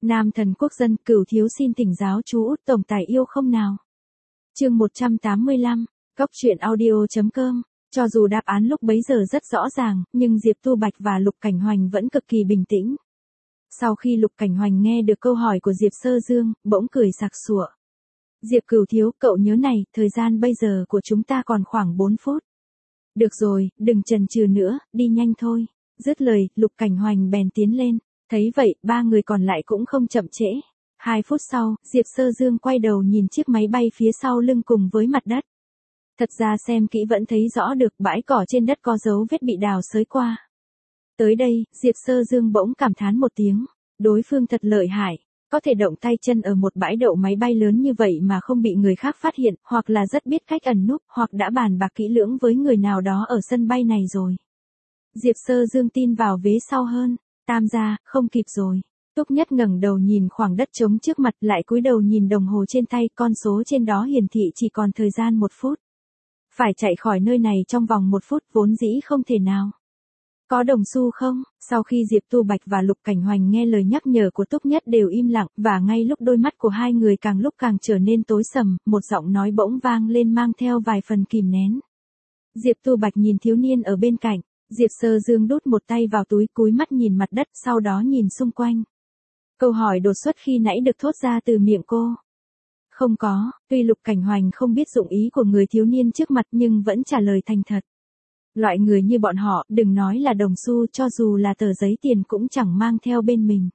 Nam thần quốc dân, Cửu thiếu xin thỉnh giáo chú Út tổng tài yêu không nào. Chương 185, Cóc truyện audio.com. Cho dù đáp án lúc bấy giờ rất rõ ràng, nhưng Diệp Tu Bạch và Lục Cảnh Hoành vẫn cực kỳ bình tĩnh. Sau khi Lục Cảnh Hoành nghe được câu hỏi của Diệp Sơ Dương, bỗng cười sặc sụa. Diệp Cửu thiếu, cậu nhớ này, thời gian bây giờ của chúng ta còn khoảng 4 phút. Được rồi, đừng chần chừ nữa, đi nhanh thôi. Dứt lời, Lục Cảnh Hoành bèn tiến lên. Thấy vậy, ba người còn lại cũng không chậm trễ. 2 phút sau, Diệp Sơ Dương quay đầu nhìn chiếc máy bay phía sau lưng cùng với mặt đất. Thật ra xem kỹ vẫn thấy rõ được bãi cỏ trên đất có dấu vết bị đào xới qua. Tới đây, Diệp Sơ Dương bỗng cảm thán một tiếng. Đối phương thật lợi hại, có thể động tay chân ở một bãi đậu máy bay lớn như vậy mà không bị người khác phát hiện, hoặc là rất biết cách ẩn núp, hoặc đã bàn bạc kỹ lưỡng với người nào đó ở sân bay này rồi. Diệp Sơ Dương tin vào vế sau hơn. Tam gia, không kịp rồi. Túc Nhất ngẩng đầu nhìn khoảng đất trống trước mặt, lại cúi đầu nhìn đồng hồ trên tay, con số trên đó hiển thị chỉ còn thời gian 1 phút. Phải chạy khỏi nơi này trong vòng 1 phút vốn dĩ không thể nào. Có đồng xu không? Sau khi Diệp Tu Bạch và Lục Cảnh Hoành nghe lời nhắc nhở của Túc Nhất đều im lặng, và ngay lúc đôi mắt của hai người càng lúc càng trở nên tối sầm, một giọng nói bỗng vang lên mang theo vài phần kìm nén. Diệp Tu Bạch nhìn thiếu niên ở bên cạnh. Diệp Sơ Dương đút một tay vào túi, cúi mắt nhìn mặt đất, sau đó nhìn xung quanh. Câu hỏi đột xuất khi nãy được thốt ra từ miệng cô. Không có, tuy Lục Cảnh Hoành không biết dụng ý của người thiếu niên trước mặt nhưng vẫn trả lời thành thật. Loại người như bọn họ, đừng nói là đồng xu, cho dù là tờ giấy tiền cũng chẳng mang theo bên mình.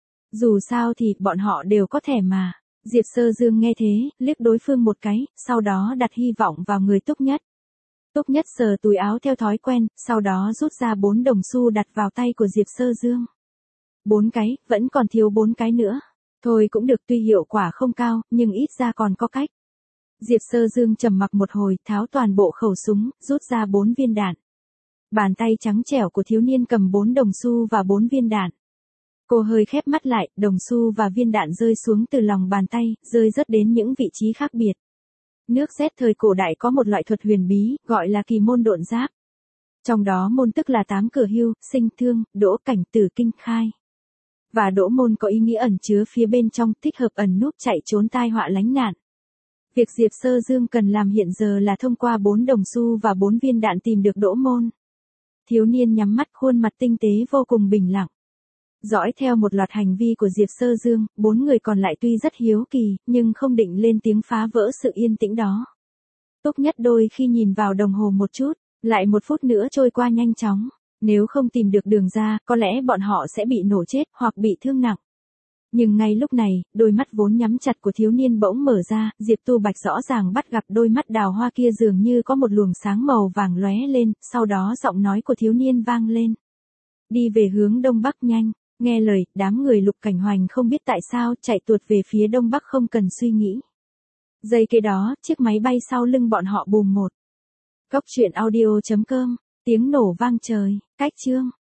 Dù sao thì, bọn họ đều có thẻ mà. Diệp Sơ Dương nghe thế, liếc đối phương một cái, sau đó đặt hy vọng vào người Túc Nhất. Túc Nhất sờ túi áo theo thói quen, sau đó rút ra 4 đồng xu đặt vào tay của Diệp Sơ Dương. 4 cái, vẫn còn thiếu 4 cái nữa. Thôi cũng được, tuy hiệu quả không cao, nhưng ít ra còn có cách. Diệp Sơ Dương trầm mặc một hồi, tháo toàn bộ khẩu súng, rút ra 4 viên đạn. Bàn tay trắng trẻo của thiếu niên cầm 4 đồng xu và 4 viên đạn. Cô hơi khép mắt lại, đồng xu và viên đạn rơi xuống từ lòng bàn tay, rơi rớt đến những vị trí khác biệt. Nước Z thời cổ đại có một loại thuật huyền bí, gọi là kỳ môn độn giáp. Trong đó môn tức là 8 cửa hưu, sinh, thương, đỗ, cảnh, tử, kinh, khai. Và đỗ môn có ý nghĩa ẩn chứa phía bên trong, thích hợp ẩn núp chạy trốn tai họa lánh nạn. Việc Diệp Sơ Dương cần làm hiện giờ là thông qua 4 đồng xu và 4 viên đạn tìm được đỗ môn. Thiếu niên nhắm mắt, khuôn mặt tinh tế vô cùng bình lặng. Dõi theo một loạt hành vi của Diệp Sơ Dương, 4 người còn lại tuy rất hiếu kỳ, nhưng không định lên tiếng phá vỡ sự yên tĩnh đó. Túc Nhất đôi khi nhìn vào đồng hồ một chút, lại 1 phút nữa trôi qua nhanh chóng. Nếu không tìm được đường ra, có lẽ bọn họ sẽ bị nổ chết hoặc bị thương nặng. Nhưng ngay lúc này, đôi mắt vốn nhắm chặt của thiếu niên bỗng mở ra, Diệp Tu Bạch rõ ràng bắt gặp đôi mắt đào hoa kia dường như có một luồng sáng màu vàng lóe lên, sau đó giọng nói của thiếu niên vang lên. Đi về hướng đông bắc nhanh. Nghe lời, đám người Lục Cảnh Hoành không biết tại sao chạy tuột về phía đông bắc không cần suy nghĩ. Giây kế đó, chiếc máy bay sau lưng bọn họ bùm một. Cóc truyện audio.com, tiếng nổ vang trời, cách chương.